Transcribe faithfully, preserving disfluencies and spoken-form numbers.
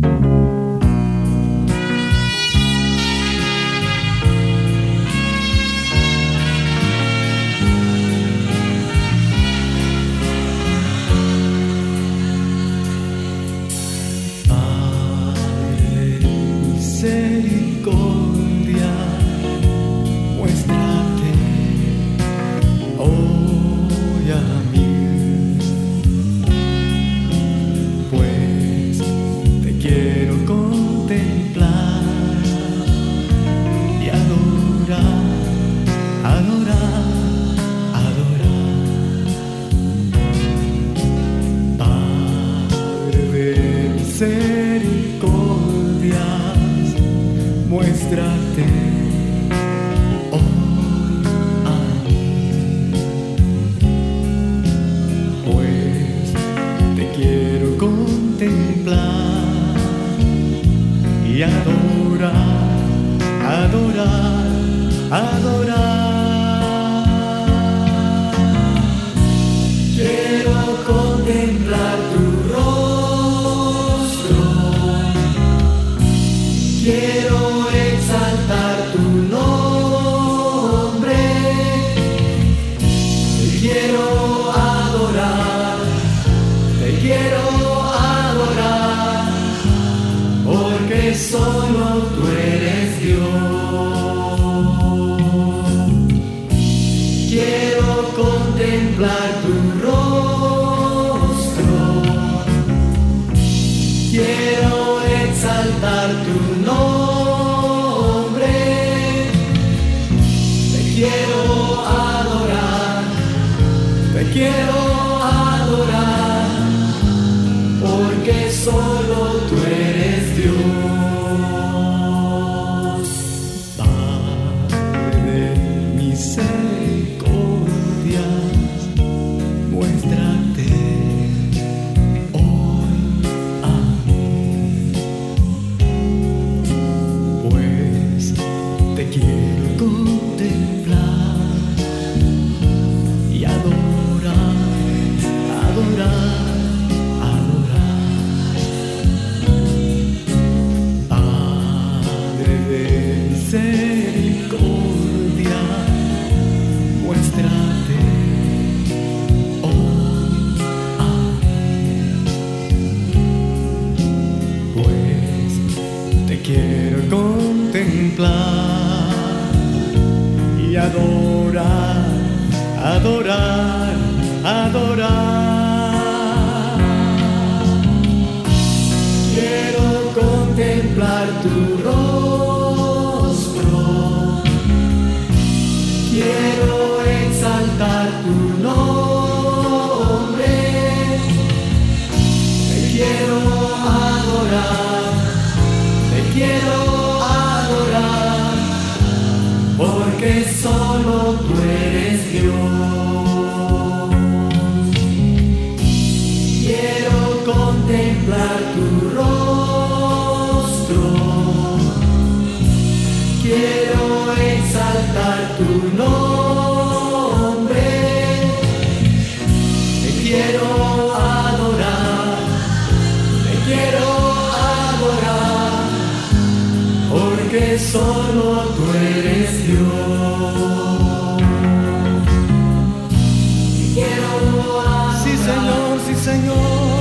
Misericordia, muéstrate hoy a mí, pues te quiero contemplar y adorar, adorar, adorar. Padre de misericordia, muéstrate hoy a mí, pues te quiero contemplar y adorar, adorar, adorar. Quiero contemplar tu rostro, quiero exaltar tu nombre, te quiero adorar, te quiero adorar, porque solo tú eres Dios. Quiero contemplar tu rostro, quiero exaltar tu nombre, te quiero adorar, te quiero adorar, porque solo tú eres Dios. Padre de misericordia, muéstrate hoy a mí, pues te quiero contemplar y adorar, adorar, adorar. Padre de misericordia, muéstrate hoy a mí, pues te quiero contemplar y adorar, adorar, adorar. Quiero contemplar tu rostro, quiero exaltar tu nombre, te quiero adorar, te quiero adorar, porque solo tú eres Dios. Quiero contemplar tu rostro, quiero exaltar tu nombre, te quiero adorar, te quiero adorar, porque solo tú eres Dios. Quiero adorar. Sí, Señor, sí, Señor.